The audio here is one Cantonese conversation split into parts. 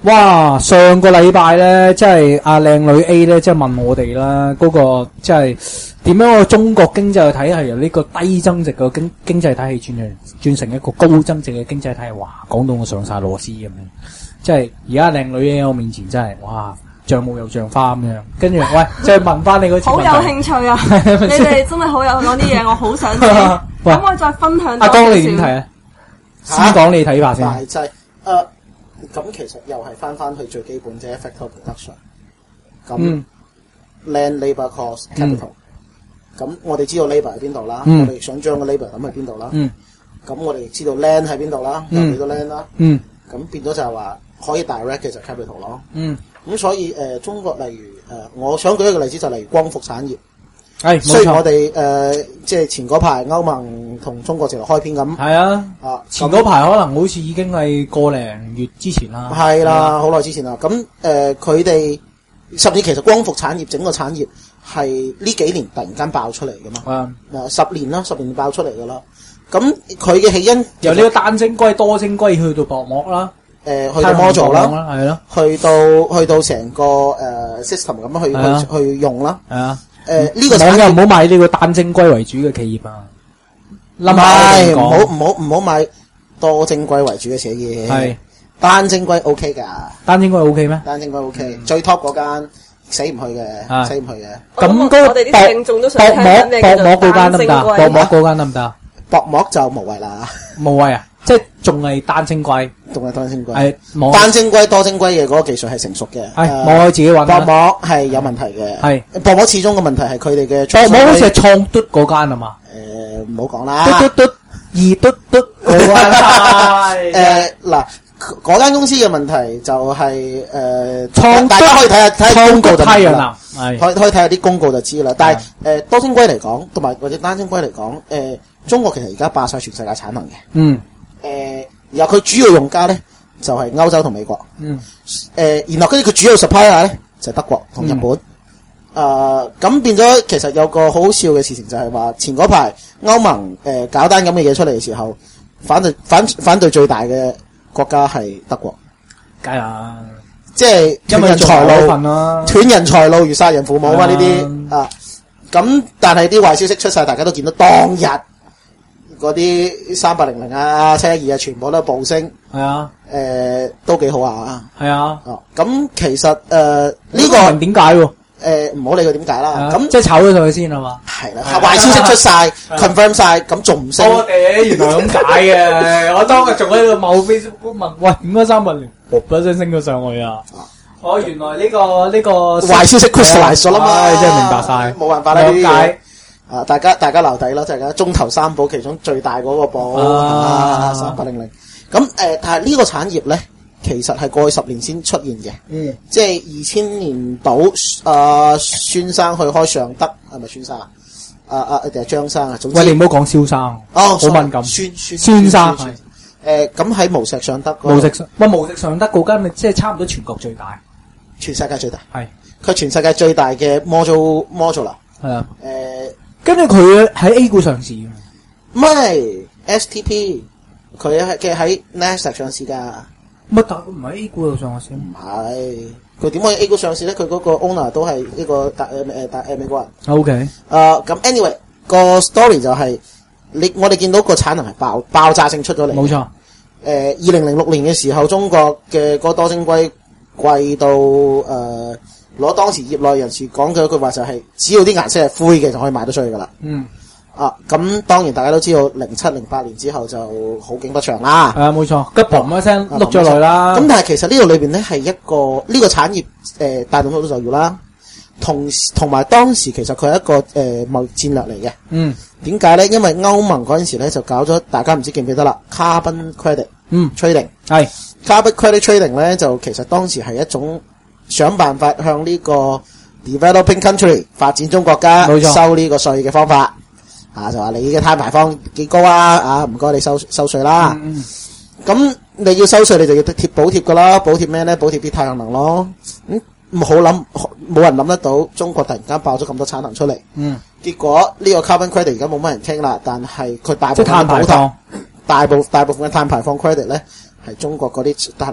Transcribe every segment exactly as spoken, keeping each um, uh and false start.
哇！上個禮拜咧，即係阿靚女 A 咧，即係問我哋啦，嗰、那個即係點樣個中國經濟體系由呢個低增值嘅經經濟體系轉成轉成一個高增值嘅經濟體系，哇！講到我上晒螺絲咁樣，即係而家靚女 A 喺我面前真係哇，像霧又像花咁樣。跟住喂，即係問翻你嗰次問題， 好有興趣啊！你哋真係好有講啲嘢，我好想知。可唔可以再分享多少？ 阿江你點睇啊？先講你睇法先。 大劑誒。咁其實又係翻翻去最基本啫 ，factor production。咁、嗯、land labour cost capital。咁、嗯、我哋知道 labour 喺邊度啦，嗯、我哋想將個 labour 諗喺邊度啦。咁、嗯、我哋亦知道 land 喺邊度啦，有幾多 land 啦。咁、嗯、變咗就係話可以 direct 嘅就 capital 咯。咁、嗯、所以誒、呃，中國例如誒、呃，我想舉一個例子就例如光伏產業。係，雖然我哋誒、呃，即係前嗰排歐盟同中國直頭開篇咁。係啊，啊前嗰排可能好似已經係個零月之前啦。 係啦，好耐之前啦。咁誒，佢、呃、哋甚至其實光伏產業整個產業係呢幾年突然間爆出嚟噶嘛。啊，十年啦，十年爆出嚟噶啦。咁佢嘅起因由呢個單晶硅、多晶硅去到薄膜啦， 誒、呃，去到 module 啦， 係咯， 去到去到成個誒、呃、system 咁樣去去去用啦。係啊。誒、呃，呢、這個產業唔好買呢個單晶硅為主嘅企業啊！ 唔係，唔好唔好唔好買多晶硅為主嘅企業。係單晶硅 OK 噶， 單晶硅 OK 咩？ 單晶硅 OK，、嗯、最 top 嗰間死唔去嘅，死唔去嘅。 咁嗰我哋啲聽眾都想聽咩叫做單晶硅？ 薄膜嗰間得唔得？ 薄膜就無謂啦， 無謂啊！即係仲係單晶硅， 仲係單晶硅。 係單晶硅、多晶硅嘅嗰個技術係成熟嘅。 係我自己揾。 薄膜係有問題嘅。係薄膜始終嘅問題係佢哋嘅。 薄膜好似係創嘟嗰間啊嘛。 誒，唔好講啦。 嘟嘟嘟，二嘟嘟嗰間。 誒，嗱，嗰間公司嘅問題就係誒，創大家可以睇下睇下公告就知啦。係可以可以睇下啲公告就知啦。但係誒，多晶硅嚟講，同埋或者單晶硅嚟講，誒，中國其實而家霸晒全世界產能嘅。嗯。誒、呃，然後佢主要用家咧就係、是、歐洲同美國，嗯，誒、呃，然後跟住佢主要 supplier 咧就係、是、德國同日本，誒、嗯，咁、呃、變咗其實有個好好笑嘅事情就係話前嗰排歐盟誒、呃、搞單咁嘅嘢出嚟嘅時候，反對反反對最大嘅國家係德國， 梗係啦， 即係斷人財路，斷人財路如殺人父母嘛呢啲啊，咁但係啲壞消息出晒，大家都見到當日。嗰啲三八零零啊、七一二啊，全部都暴升。係啊，誒、呃、都幾好啊。係啊。哦，咁其實誒呢、呃這個問點解喎？ 誒唔好理佢點解啦。咁、啊、 即係炒咗上去先係嘛？ 係啦，壞消息出晒 confirm 晒，咁仲唔升？ 我哋原來咁解嘅。我當日仲喺度冒 Facebook 問，喂點解三八零噗一聲升咗上去啊？哦，原來呢、這個呢、這個壞消息 crystallize 咗啦嘛， 真係明白晒。 冇辦法啦，點解？啊！大家大家留底咯，就係、是、中頭三寶其中最大嗰個寶啊，三八零零。咁誒、呃，但係呢個產業咧，其實係過去十年先出現嘅。嗯，即係二千年度，啊，孫生去開尚德，係咪孫生啊？啊啊，定係張生啊？總之喂，你唔好講蕭生，哦，好敏感。 孫孫孫生係誒，咁喺無錫尚德， 無錫喂無錫尚德嗰間咪即係差唔多全國最大， 全世界最大。係佢係全世界最大嘅 module module 啦。係啊，誒、呃。 跟住佢喺 A 股上市， 唔係 S T P， 佢係嘅喺 Nasdaq 上市噶。 乜但佢唔喺 A 股度上市？ 唔係，佢點可以 A 股上市咧？佢嗰個 owner 都係呢個大誒誒大誒美國人。O K，誒咁 anyway 個 story 就係、是、你我哋見到個產能係爆爆炸性出咗嚟。冇錯。誒，二零零六年嘅時候，中國嘅嗰多晶硅貴到誒。呃攞當時業內人士講嘅一句話就係、是，只要啲顏色係灰嘅就可以賣得出去噶啦。嗯。啊，咁當然大家都知道，零七零八年之後就好景不長啦。係啊，冇錯，急嘭一聲碌咗落啦。咁但係其實呢度裏邊咧係一個呢、這個產業誒帶動好多就業啦。同同埋當時其實佢係一個誒貿易戰略嚟嘅。嗯。點解咧？因為歐盟嗰陣時咧就搞咗，大家唔知記唔記得啦 ？Carbon credit。嗯。trading 係 Carbon credit trading 咧，就其實當時係一種。想辦法向呢個 developing country 發展中國家收呢個稅嘅方法，啊就話你嘅碳排放幾高啊，啊唔該你收收稅啦。咁、嗯、你要收稅，你就要貼補貼噶啦，補貼咩咧？補貼啲太陽能咯。咁、嗯、唔好諗，冇人諗得到中國突然間爆咗咁多產能出嚟。嗯，結果呢個 carbon credit 而家冇乜人聽啦，但係佢大部分碳排放，大部大部分嘅碳排放 credit 咧係中國嗰啲太陽能。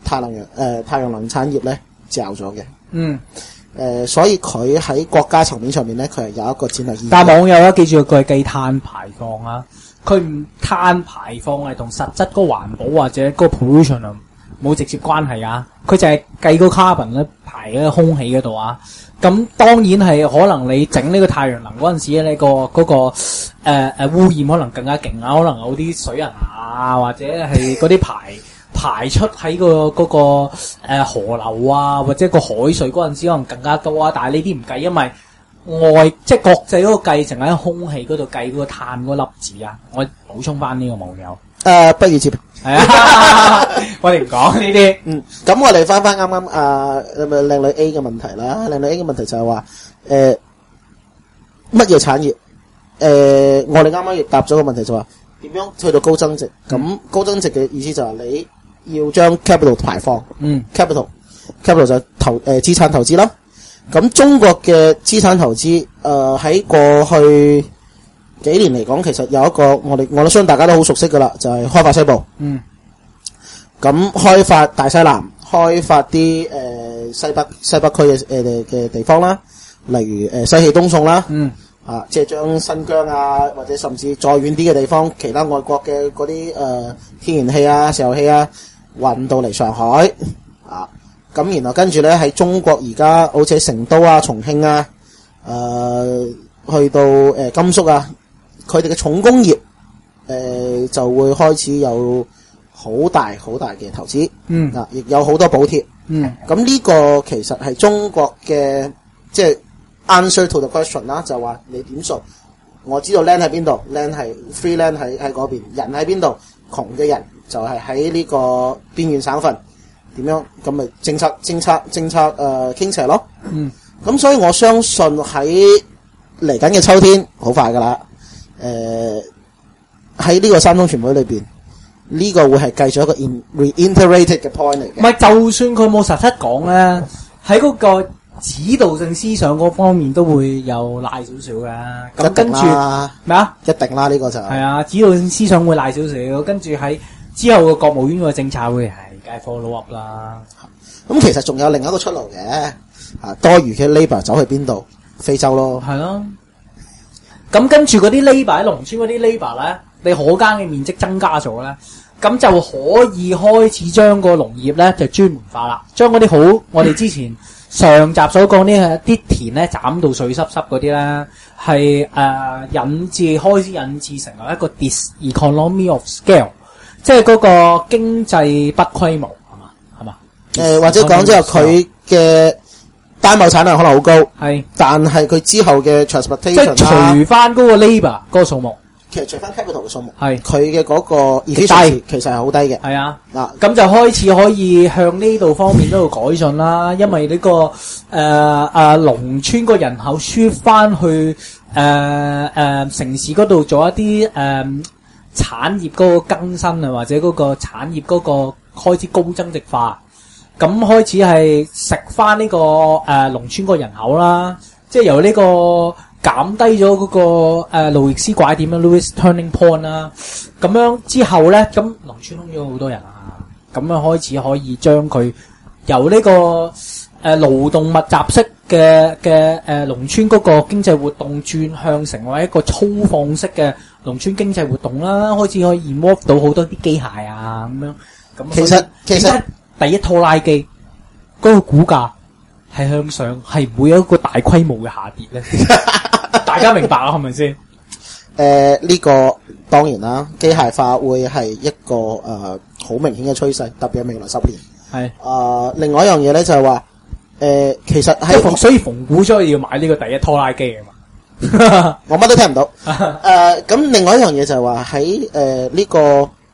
太能源誒、呃、太陽能產業咧罩咗嘅。 嗯。 誒、呃，所以佢喺國家層面上面咧，佢係有一個戰略意義。 但係網友咧，記住佢係計碳排放啊，佢唔碳排放係同實質嗰個環保或者嗰個 pollution 啊冇直接關係啊，佢就係計個 carbon 咧排喺空氣嗰度啊。咁當然係可能你整呢個太陽能嗰陣時咧，你、嗰個嗰、嗰個誒誒、呃、污染可能更加勁啊，可能有啲水銀啊，或者係嗰啲排。排出喺個嗰個誒河流啊，或者個海水嗰陣時可能更加多啊，但係呢啲唔計，因為外即係國際嗰個計，淨喺空氣嗰度計嗰個碳嗰粒子啊。我補充翻呢個網友。 誒、呃，不如接係啊，我哋唔講呢啲。 嗯，咁我哋翻翻啱啱啊，咪靚女 A 嘅問題啦。靚女 A 嘅問題就係話誒乜嘢產業？誒、呃，我哋啱啱亦答咗個問題就話點樣去到高增值？咁、嗯、高增值嘅意思就係你。要將 capital 排放，嗯 capital capital 就投誒、呃、資產投資啦。咁中國嘅資產投資誒喺過去幾年嚟講，其實有一個我哋我都相信大家都好熟悉噶啦，就係、是、開發西部。嗯。咁開發大西南，開發啲誒、呃、西北西北區嘅誒嘅地方啦，例如誒、呃、西氣東送啦。嗯。啊，即係將新疆啊，或者甚至再遠啲嘅地方，其他外國嘅嗰啲誒天然氣啊、石油氣啊。運到嚟上海啊，咁然後跟住咧喺中國而家好似喺成都啊、重慶啊，誒、呃、去到誒、呃、甘肅啊，佢哋嘅重工業誒、呃、就會開始有好大好大嘅投資，嗯啊，亦有好多補貼，嗯，咁呢個其實係中國嘅即係 answer to the question 啦，就話你點數？我知道 land 喺邊度 ，land 係 free land 喺喺嗰邊，人喺邊度，窮嘅人。就係喺呢個邊緣省份點樣咁咪政策政策政策誒、呃、傾斜咯。嗯，咁所以我相信喺嚟緊嘅秋天好快噶啦。誒喺呢個三中全會裏邊，呢、這個會係繼續一個 in reiterated 嘅 point 嚟嘅。唔係，就算佢冇實質講咧，喺嗰個指導性思想嗰方面都會有賴少少嘅。咁跟住咩啊？一定啦，呢、這個就係啊，指導性思想會賴少少，跟住喺。之後個國務院個政策會係梗係 follow up 啦。咁其實仲有另一個出路嘅，啊多餘嘅 labour 走去邊度？非洲咯。係咯。咁跟住嗰啲 labour 喺農村嗰啲 labour 咧，你可耕嘅面積增加咗咧，咁就可以開始將個農業咧就專門化啦，將嗰啲好我哋之前上集所講呢啲田咧斬到水濕濕嗰啲咧，係誒、呃、引致開始引致成為一個 diseconomy of scale。即係嗰個經濟不規模係嘛係嘛？誒、呃、或者講之後佢嘅單貿產量可能好高，係，但係佢之後嘅 transportation 即係除翻嗰個 labour 嗰個數目，其實除翻 capital 嘅數目，係佢嘅嗰個 efficiency 其實係好低嘅。係啊，嗱咁就開始可以向呢度方面都度改進啦，因為呢、這個誒誒農村個人口輸翻去誒誒、呃呃、城市嗰度做一啲誒。呃產業嗰個更新啊，或者嗰個產業嗰個開始高增值化，咁開始係食翻呢個誒、呃、農村個人口啦，即係由呢個減低咗嗰、那個誒路易斯拐點啦 Lewis Turning Point 啦，咁樣之後咧，咁農村空咗好多人啊，咁樣開始可以將佢由呢、這個誒勞、呃、動密集式嘅嘅誒農村嗰個經濟活動轉向成為一個粗放式嘅農村經濟活動啦，開始可以 involve 到好多啲機械啊咁樣。咁其實其實第一拖拉機嗰、那個股價係向上，係唔會有一個大規模嘅下跌咧。大家明白啦，係咪先？誒、呃，呢、這個當然啦，機械化會係一個誒好、呃、明顯嘅趨勢，特別係未來十年。係。誒、呃，另外一樣嘢咧就係話，誒、呃，其實係所以逢股所以要買呢個第一拖拉機啊嘛。我乜都聽唔到。誒，咁、呃、另外一樣嘢就係話喺誒呢個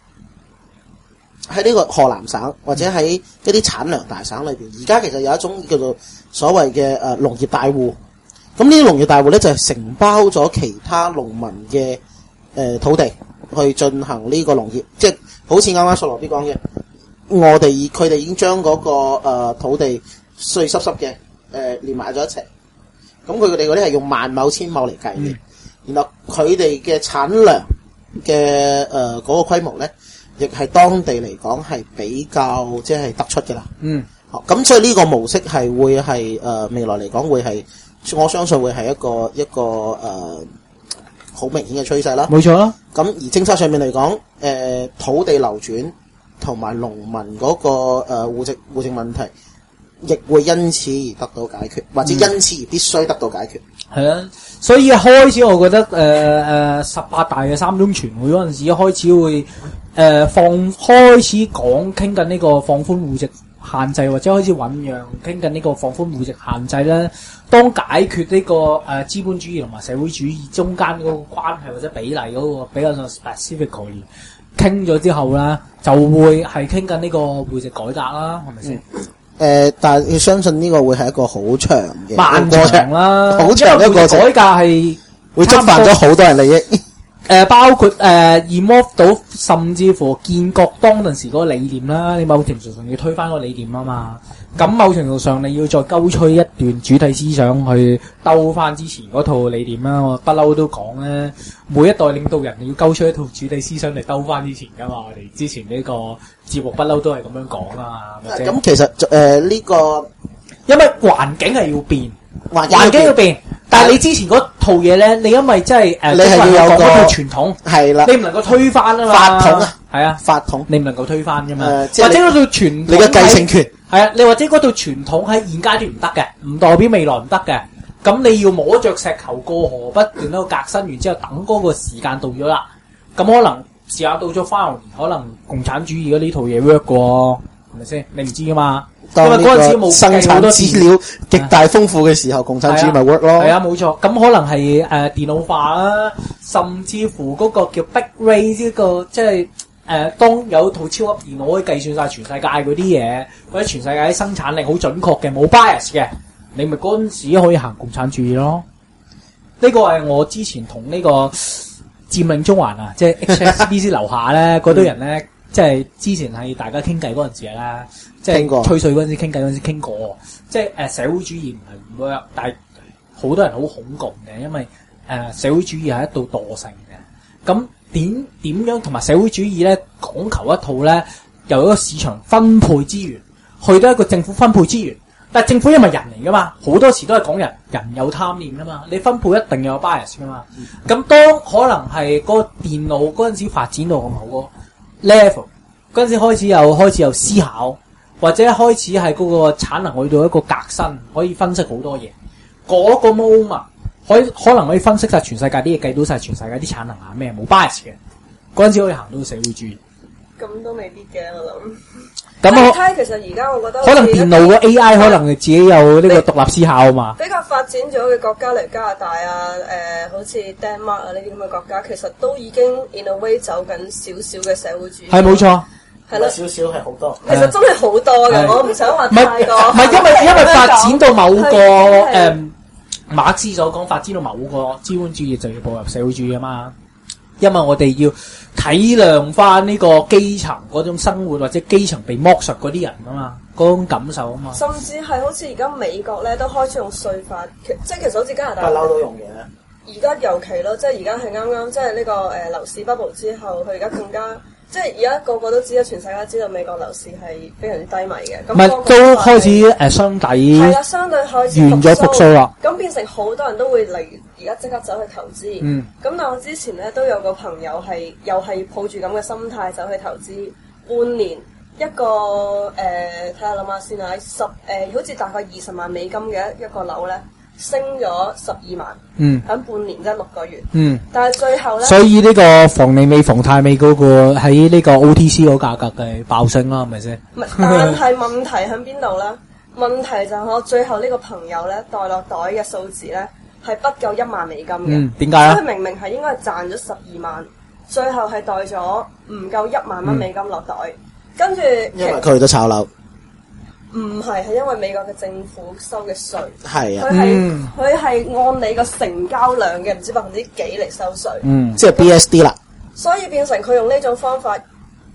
喺呢個河南省或者喺一啲產糧大省裏邊，而家其實有一種叫做所謂嘅誒農業大戶。咁呢啲農業大戶咧就係、是、承包咗其他農民嘅誒、呃、土地去進行呢個農業，即係好似啱啱索羅 B 講嘅，我哋佢哋已經將嗰、那個誒、呃、土地碎濕濕嘅誒連埋咗一齊。咁佢哋嗰啲係用萬畝千畝嚟計嘅，然後佢哋嘅產糧嘅誒嗰個規模咧， 亦係當地嚟講係比較即係突出嘅啦。 嗯， 咁所以呢個模式係會係誒、呃、未來嚟講會係，我相信會係一個一個誒好、呃、明顯嘅趨勢啦。 冇錯啦。 咁而政策上面嚟講，誒、呃、土地流轉同埋農民嗰、那個誒戶籍戶籍問題，亦會因此而得到解決，或者因此而必須得到解決。 係、嗯、啊，所以開始我覺得誒誒十八大嘅三中全會嗰陣時開始會誒、呃、放開始講傾緊呢個放寬戶籍限制，或者開始醞釀傾緊呢個放寬戶籍限制咧。當解決呢、這個誒、呃、資本主義同埋社會主義中間嗰個關係或者比例嗰個比較上 specifically 傾咗之後咧，就會係傾緊呢個戶籍改革啦，係咪先？ 誒、呃，但係相信呢個會係一個好長嘅漫長啦， 好長嘅一個改革係會觸犯咗好多人利益。 誒、呃，包括誒 remove 到，甚至乎建國當陣時嗰個理念啦，你某程度上要推翻個理念啊嘛。咁某程度上你要再勾吹一段主體思想去兜翻之前嗰套理念啦。我不嬲都講咧，每一代領導人要勾吹一套主體思想嚟兜翻之前噶嘛。我哋之前呢個節目不嬲都係咁樣講啊嘛。 咁、嗯、其實誒呢、呃這個， 因為環境係要變， 環環境要變。但係你之前嗰套嘢咧，你因為真係誒， 你係要有個傳統， 係啦， 你唔能夠推翻啊嘛。 法統啊， 係啊， 法統， 你唔能夠推翻噶嘛。 呃、 或者嗰套傳統， 你嘅繼承權係啊，你或者嗰套傳統喺現階段唔得嘅，唔代表未來唔得嘅。咁你要摸着石頭過河，不斷喺度革新完之後，等嗰個時間到咗啦。咁可能時間到咗翻，可能共產主義嗰呢套嘢 work 嘅喎，係咪先？你唔知噶嘛。因為嗰陣時冇生產資料極大豐富嘅時候，啊、共產主義咪 work 咯。 係啊，冇錯。咁可能係誒、呃、電腦化啦，甚至乎嗰個叫 Big Ray 呢個，即係誒當有套超級電腦可以計算晒全世界嗰啲嘢，或者全世界啲生產力好準確嘅，冇 bias 嘅，你咪嗰陣時可以行共產主義咯。呢、這個係我之前同呢個佔領中環啊，即係 H S B C 樓下咧嗰堆人咧。即係之前係大家傾偈嗰陣時啦，即係吹水嗰陣時傾偈嗰陣時傾過，即係誒、呃、社會主義唔係唔 work，但係好多人好恐共嘅，因為誒、呃、社會主義係一道惰性嘅。咁點點樣同埋社會主義咧講求一套咧，由一個市場分配資源去到一個政府分配資源，但係政府因為人嚟噶嘛，好多時都係講人，人有貪念噶嘛，你分配一定有 bias 噶嘛。咁、嗯、當可能係個電腦嗰陣時發展到咁好個 level 嗰陣時開始又開始有思考，或者開始係嗰個產能去到一個革新，可以分析好多嘢。嗰、那個 moment 可以可能可以分析晒全世界啲嘢，計到晒全世界啲產能啊咩冇 bias 嘅，嗰陣時可以行到社會主義。 咁都未必嘅，我諗。 咁我睇其實而家我覺得可能電腦嘅 A I 可能自己有呢個獨立思考啊嘛。 比較發展咗嘅國家嚟加拿大啊，誒、呃，好似 Denmark 啊呢啲咁嘅國家，其實都已經 in a way 走緊少少嘅社會主義。 係冇錯。 係咯， 少少係好多。 其實真係好多嘅，我唔想話太多。 唔係因為因為發展到某個誒、嗯、馬克思所講，發展到某個資本主義就要步入社會主義啊嘛。因為我哋要體諒翻呢個基層嗰種生活，或者基層被剝削嗰啲人啊嘛，嗰種感受啊嘛。 甚至係好似而家美國咧都開始用稅法，即係其實好似加拿大不嬲都用嘅。 而家尤其咯，即係而家係啱啱即係呢個誒樓市 bubble 之後，佢而家更加。即係而家個個都知道，全世界都知道美國樓市係非常之低迷嘅。咁、那個、 都開始誒相抵，係啦， 相對開始完咗復甦啦。咁變成好多人都會嚟而家即刻走去投資。嗯。咁但我之前咧都有個朋友係又係抱住咁嘅心態走去投資，半年一個誒睇下諗下先啊，十誒、呃、好似大概二十萬美金嘅一個樓咧。升咗十二萬，嗯，喺半年即係六個月，嗯，但係最後咧， 所以呢個房利美、房太美嗰個喺呢個 O T C 嗰個價格嘅爆升啦，係咪先？ 唔係，但係問題喺邊度咧？問題就係我最後呢個朋友咧袋落袋嘅數字咧係不夠一萬美金嘅， 嗯，點解啊？ 佢明明係應該係賺咗十二萬，最後係袋咗唔夠一萬蚊美金落袋，嗯、跟住因為佢都炒樓。 唔係，係因為美國嘅政府收嘅稅， 係啊， 佢係佢係按你個成交量嘅唔知百分之幾嚟收稅， 嗯，即係 B S D 啦。 所以變成佢用呢種方法，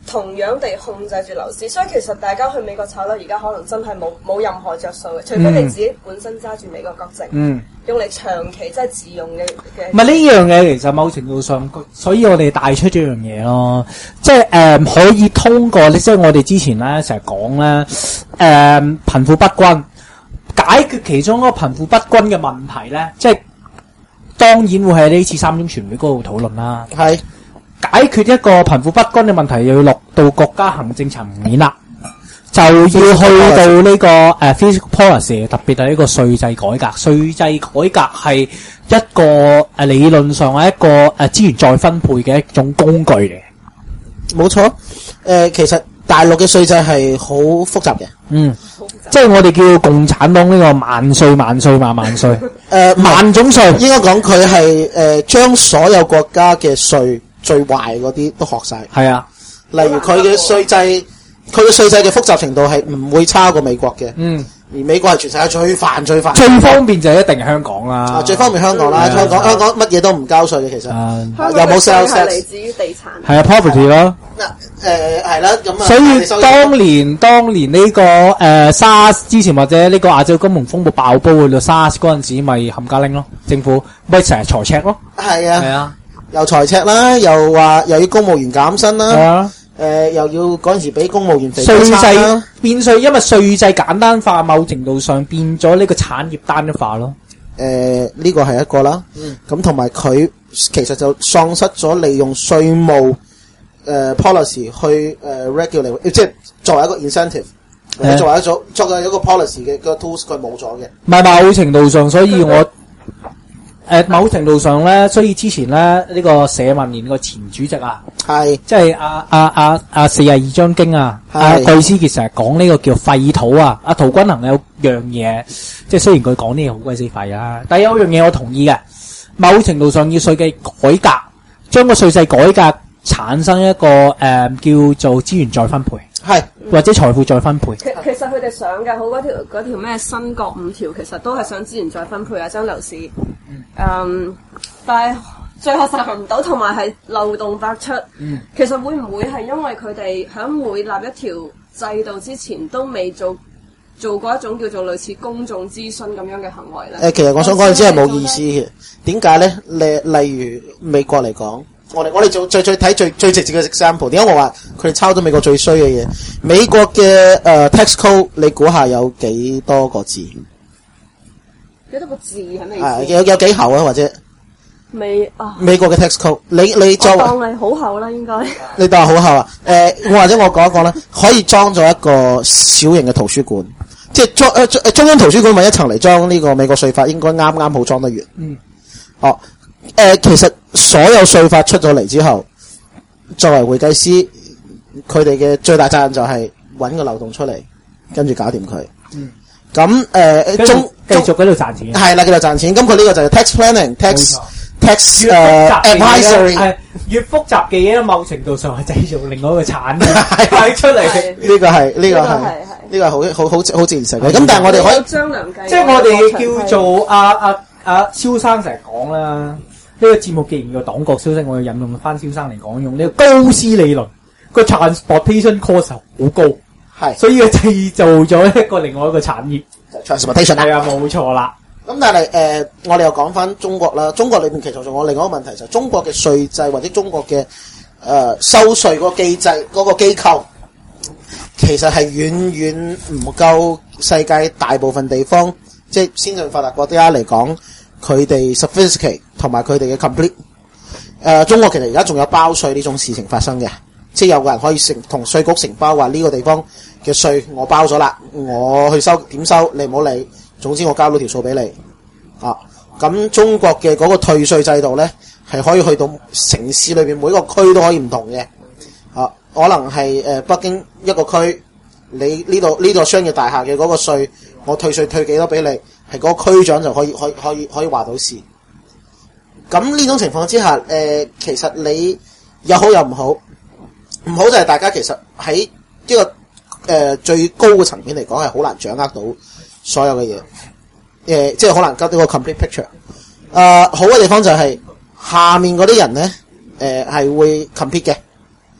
同樣地控制住樓市，所以其實大家去美國炒樓而家可能真係冇冇任何着數嘅，除非你自己本身揸住美國國籍，嗯，用嚟長期即係自用嘅嘅。 唔係呢樣嘢，其實某程度上，所以我哋帶出咗一樣嘢咯，即係誒、呃、可以通過即係我哋之前咧成日講咧誒貧富不均，解決其中一個貧富不均嘅問題咧，即係當然會喺呢次三中全會嗰度討論啦，係。解決一個貧富不均嘅問題，又要落到國家行政層面啦，就要去到呢、這個誒、uh, fiscal policy， 特別係呢個稅制改革。稅制改革係一個誒、uh, 理論上係一個誒、uh, 資源再分配嘅一種工具嚟。 冇錯，誒、呃，其實大陸嘅稅制係好複雜嘅，嗯， 即係我哋叫共產黨呢個萬稅萬稅萬萬稅，誒、呃，萬種稅， 應該講佢係誒將所有國家嘅稅。最壞嗰啲都學晒，係啊。例如佢嘅稅制，佢嘅稅制嘅複雜程度係唔會差過美國嘅。嗯，而美國係全世界最煩最煩。 最方便就一定係香港啦。 啊，最方便香港啦，香港香港乜嘢都唔交稅嘅其實。 啊、 有冇 sales tax？ 嚟自於地產。 係啊 ，property 咯。 嗱、呃，誒係啦，咁啊。 所以當年當年呢、這個誒、呃、SARS 之前或者呢個亞洲金融風暴爆煲嘅 SARS 嗰陣時，咪冚家拎咯，政府咪成日財赤咯。 係啊。係啊。 又財赤啦，又話又要公務員減薪啦，誒、啊呃、又要嗰陣時俾公務員肥稅制變稅，因為稅制簡單化，某程度上變咗呢個產業單一化咯。 誒、呃、呢、這個係一個啦，咁同埋佢其實就喪失咗利用稅務誒、呃、policy 去誒、呃、regulate，即係作為一個 incentive，或者作為一種作為一個 policy 嘅個 tools， 佢冇咗嘅。 唔係某程度上，所以我。誒、呃，某程度上咧，所以之前咧呢、這個社民連個前主席啊，係即係阿阿阿阿四十二章經啊，阿據思傑成日講呢個叫廢土啊，阿陶君行有樣嘢，即係雖然佢講呢嘢好鬼死廢啊，但係有樣嘢我同意嘅，某程度上要稅制改革，將個稅制改革產生一個誒、呃、叫做資源再分配。係或者財富再分配。 其其實佢哋想嘅好嗰條嗰條咩新國五條，其實都係想資源再分配啊，將樓市，嗯，嗯，但係最後實行唔到，同埋係漏洞百出。嗯，其實會唔會係因為佢哋喺每立一條制度之前都未做做過一種叫做類似公眾諮詢咁樣嘅行為咧？誒、 呃，其實我想講嘅真係冇意思嘅。點解咧？例例如美國嚟講。我哋我哋做最最睇最最直接嘅 example， 點解我話佢哋抄咗美國最衰嘅嘢？美國嘅誒、呃、tax code， 你估下有幾多個字？ 幾多個字係咩意思？ 係有有幾厚啊？或者美啊？ 美國嘅 tax code， 你你作為當係好厚啦，應該。 你當係好厚啊？誒、呃，或者我講一講啦，可以裝咗一個小型嘅圖書館，即係裝誒中央圖書館揾一層嚟裝呢個美國稅法，應該啱啱好裝得完。嗯。哦。誒、呃，其實所有稅法出咗嚟之後，作為會計師，佢哋嘅最大責任就係揾個漏洞出嚟，跟住搞掂佢。嗯。咁誒、呃，中繼續喺度賺錢。 係啦，繼續賺錢。咁佢呢個就係 tax planning、tax tax 誒 advisory。係越複雜嘅嘢，某程度上係製造另外一個產業帶出嚟。 呢個係呢個係呢個係好好好好自然嘅。咁但係我哋可以張良計， 即係我哋叫做阿阿阿蕭生成日講啦。呢、這個節目既然叫黨國消息，我要引用翻蕭生嚟講，用呢個高斯理論，個 transportation cost 好高，係，所以佢製造咗一個另外一個產業 transportation 係啊，冇錯啦。 咁但係誒、呃，我哋又講翻中國啦，中國裏面其實仲有另外一個問題，就係中國嘅稅制或者中國嘅誒、呃、收稅嗰個機制嗰、那個機構，其實係遠遠唔夠世界大部分地方即係先進發達國家嚟講。佢哋 sophisticate 同埋佢哋嘅 complete，誒、呃、中國其實而家仲有包稅呢種事情發生嘅，即係有個人可以承同稅局承包話呢個地方嘅稅我包咗啦，我去收點收你唔好理，總之我交到條數俾你啊。咁中國嘅嗰個退稅制度咧係可以去到城市裏邊每個區都可以唔同嘅啊，可能係誒、呃、北京一個區，你呢度呢度商業大廈嘅嗰個稅我退稅退幾多俾你？係嗰個區長就可以可以可以可以話到事。咁呢種情況之下，誒、呃，其實你有好有唔好。唔好就係大家其實喺一個誒、呃、最高嘅層面嚟講係好難掌握到所有嘅嘢。誒、呃，即係好難得到個 complete picture。誒、呃，好嘅地方就係下面嗰啲人咧，誒、呃、係會 compete 嘅。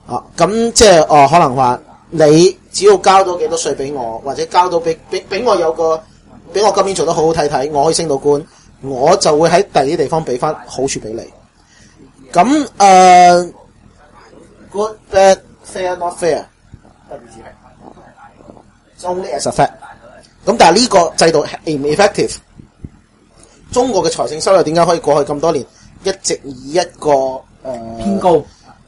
啊，咁即係哦，可能話你只要交到幾多稅俾我，或者交到俾俾俾我有個俾我今年做得好好睇睇，我可以升到官，我就會喺第二啲地方俾翻好處俾你。咁誒 good bad fair not fair only as a fact。咁但係呢個制度係唔 effective。中國嘅財政收入點解可以過去咁多年一直以一個誒、呃、 偏高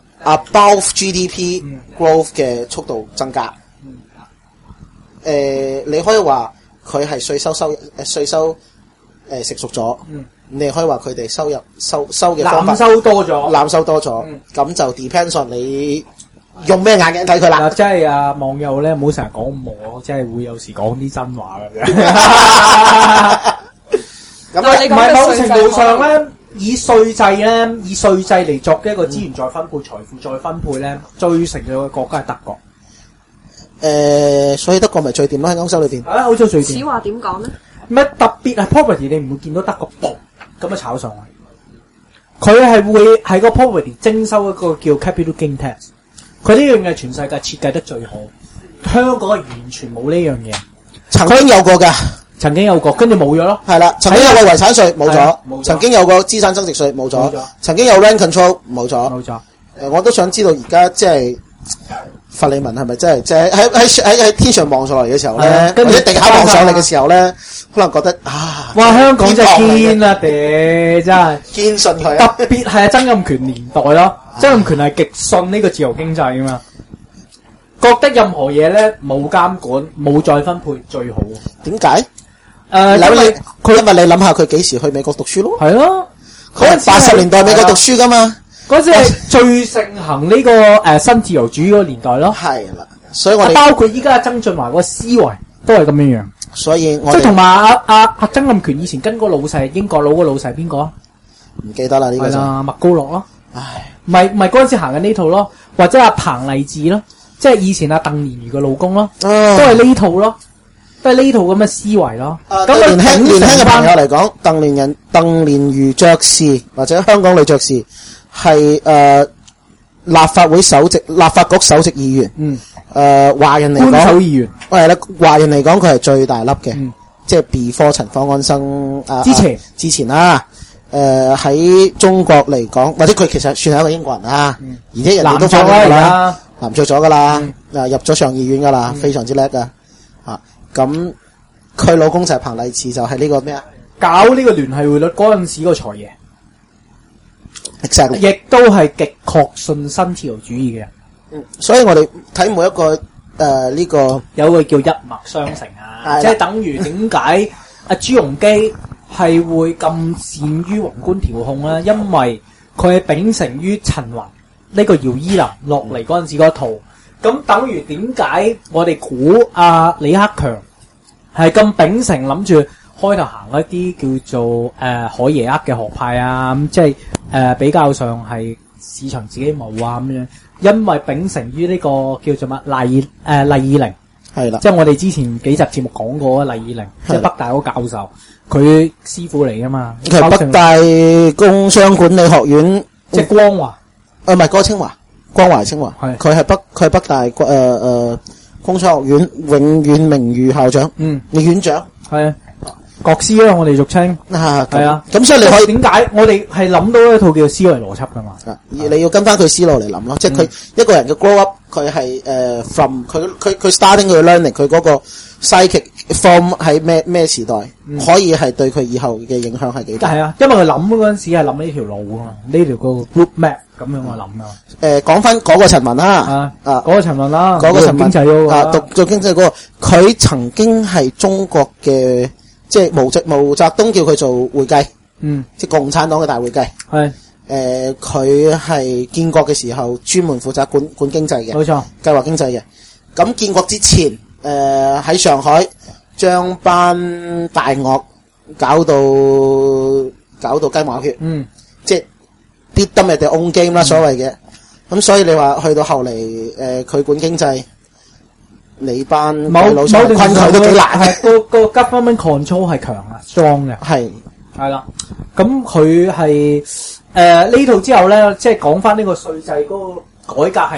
above G D P growth 嘅速度增加？誒、嗯呃，你可以話佢係稅收收誒稅收誒成熟咗，嗯、你可以話佢哋收入收收嘅方法濫收多咗， 濫收多咗，咁、嗯、就 depends on 你用咩眼鏡睇佢啦。 即係啊，網友咧唔好成日講我，即係會有時講啲真話咁樣。咁唔係某程度上咧，以稅制咧，以稅制嚟作一個資源再分配、財富再分配咧，最成熟嘅國家係德國。 誒，所以德國咪最掂咯喺歐洲裏邊。 啊，歐洲最掂。 此話點講咧？ 咩特別係 property，你唔會見到德國嘣咁樣炒上去。佢係會喺個 property 徵收一個叫 capital gain tax。佢呢樣嘢全世界設計得最好，香港係完全冇呢樣嘢。 曾經有過㗎。 曾經有過，跟住冇咗咯。 係啦，曾經有個遺產稅冇咗，曾經有個資產增值稅冇咗，曾經有 rent control 冇咗。冇咗。誒，我都想知道而家即係法利文係咪真係即係喺喺喺喺天上望上嚟嘅時候咧，或者地下望上嚟嘅時候咧，可能覺得啊， 哇！香港真係堅啊，嗲真係堅信佢。 特別係曾蔭權年代咯，曾蔭權係極信呢個自由經濟啊嘛。覺得任何嘢咧冇監管、冇再分配最好。點解？誒、呃，因為佢因為你諗下佢幾時去美國讀書咯？係咯，嗰陣八十年代美國讀書噶嘛，嗰陣係最盛行呢、這個誒、呃、新自由主義嗰個年代咯。係啦，所以我哋包括依家曾俊華嗰個思維都係咁樣樣。所以我即係同埋阿阿阿曾蔭權以前跟個老細英國佬個老細邊個啊？唔記得啦呢、這個就係啦麥高樂咯。唉，唔係唔係嗰陣時行緊呢套咯，或者阿彭勵治咯，即係以前阿鄧蓮如嘅老公咯，哦、都係呢套咯。都係呢套咁嘅思維咯。咁對年輕年輕嘅朋友嚟講，鄧蓮人鄧蓮如爵士或者香港女爵士係誒、呃、立法會首席立法局首席議員。嗯。誒、呃、華人嚟講，官守議員。係啦，華人嚟講佢係最大粒嘅，嗯、即係 before 陳方安生啊。之前、啊、之前啦，誒、呃、喺中國嚟講，或者佢其實算係一個英國人啦，嗯、而且人哋都翻咗嚟啦，男爵咗噶啦，嗯、入咗上議院噶啦，嗯、非常之叻噶。咁佢老公就係彭勵治，就係呢個咩啊？搞呢個聯繫匯率嗰陣時個財爺，亦 Exactly. 都係極確信新自由主義嘅人。嗯，所以我哋睇每一個誒呢、呃這個有個叫一脈相承啊，即係等於點解阿朱鎔基係會咁擅於宏觀調控咧？因為佢係秉承於陳雲呢個姚依林落嚟嗰陣時嗰套。咁等於點解我哋估阿李克強係咁秉承諗住開頭行一啲叫做誒、呃、海耶厄嘅學派啊，咁即係誒比較上係市場自己冇啊咁樣，因為秉承於呢個叫做乜黎誒黎以寧係啦，即係我哋之前幾集節目講過啊，黎以寧即係北大嗰個教授，佢師傅嚟噶嘛，其實北大工商管理學院即係光華，誒唔係嗰個清華。光華清華，係佢係北佢係北大誒誒、呃、工商學院永遠名譽校長，嗯，你院長係啊，國師啦，我哋俗稱啊，係啊，咁所以你可以點解我哋係諗到一套叫思維邏輯噶嘛？啊，而你要跟翻佢思路嚟諗咯，即係佢一個人嘅 grow up，佢係誒 from 佢佢佢 starting 佢 learning，佢嗰個 psychic form 喺咩咩時代，嗯、可以係對佢以後嘅影響係幾大？係啊，因為佢諗嗰陣時係諗呢條路啊嘛，呢條個 group map。咁樣我諗啊，誒講翻嗰個陳雲啦，啊啊嗰個陳雲啦，嗰個陳雲經濟嗰個啊，讀做經濟嗰個，佢曾經係中國嘅，即係毛澤毛澤東叫佢做會計，嗯，即係共產黨嘅大會計，係誒佢係建國嘅時候專門負責管管經濟嘅，冇錯，計劃經濟嘅。咁建國之前，誒喺上海將班大鱷搞到搞到雞毛血，嗯，即係。啲得咪哋 own game 啦，所謂嘅，咁、嗯、所以你話去到後嚟，誒、呃、佢管經濟，你班老細困佢都幾難，係個個 government control 係強啊 strong 嘅，係係啦，咁佢係誒呢套之後咧，即係講翻呢個稅制嗰個改革係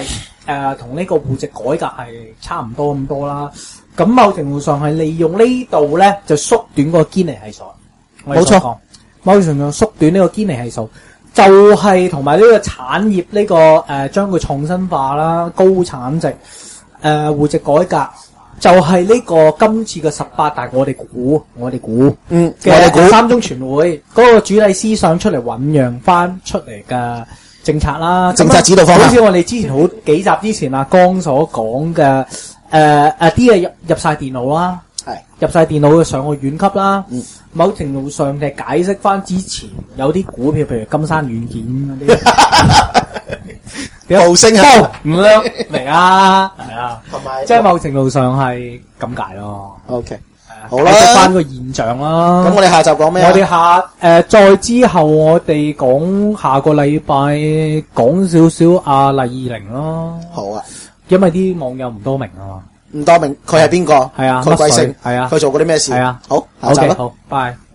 誒同呢個戶籍改革係差唔多咁多啦。咁某程度上係利用呢度咧，就縮短個堅尼係數。 冇錯， 某程度上縮短呢個堅尼係數，就係同埋呢個產業呢、呢個誒將佢創新化啦，高產值誒、呃、戶籍改革。就係呢個今次嘅十八大，我哋估，我哋估， 嗯， 我哋估三中全會嗰個主體思想出嚟醖釀翻出嚟嘅政策啦， 政策指導方向。 好似我哋之前好幾集之前阿江所講嘅，誒誒啲嘢入入曬電腦啦， 係入曬電腦嘅上個院級啦， 嗯， 某程度上係解釋翻之前有啲股票，譬如金山軟件嗰啲。 暴升啊！ 唔叻嚟啊，係啊， 同埋即係某程度上係咁解咯。 OK， 好啦， 解釋翻個現象啦。 咁我哋下集講咩？ 我哋下誒、呃、再之後，我哋講下個禮拜講少少阿黎義玲咯。 好啊， 因為啲網友唔多明啊嘛。 唔多明，佢係邊個？ 係啊， 佢貴姓？ 係啊， 佢做過啲咩事？ 係啊， 好，下集啦。 好，拜。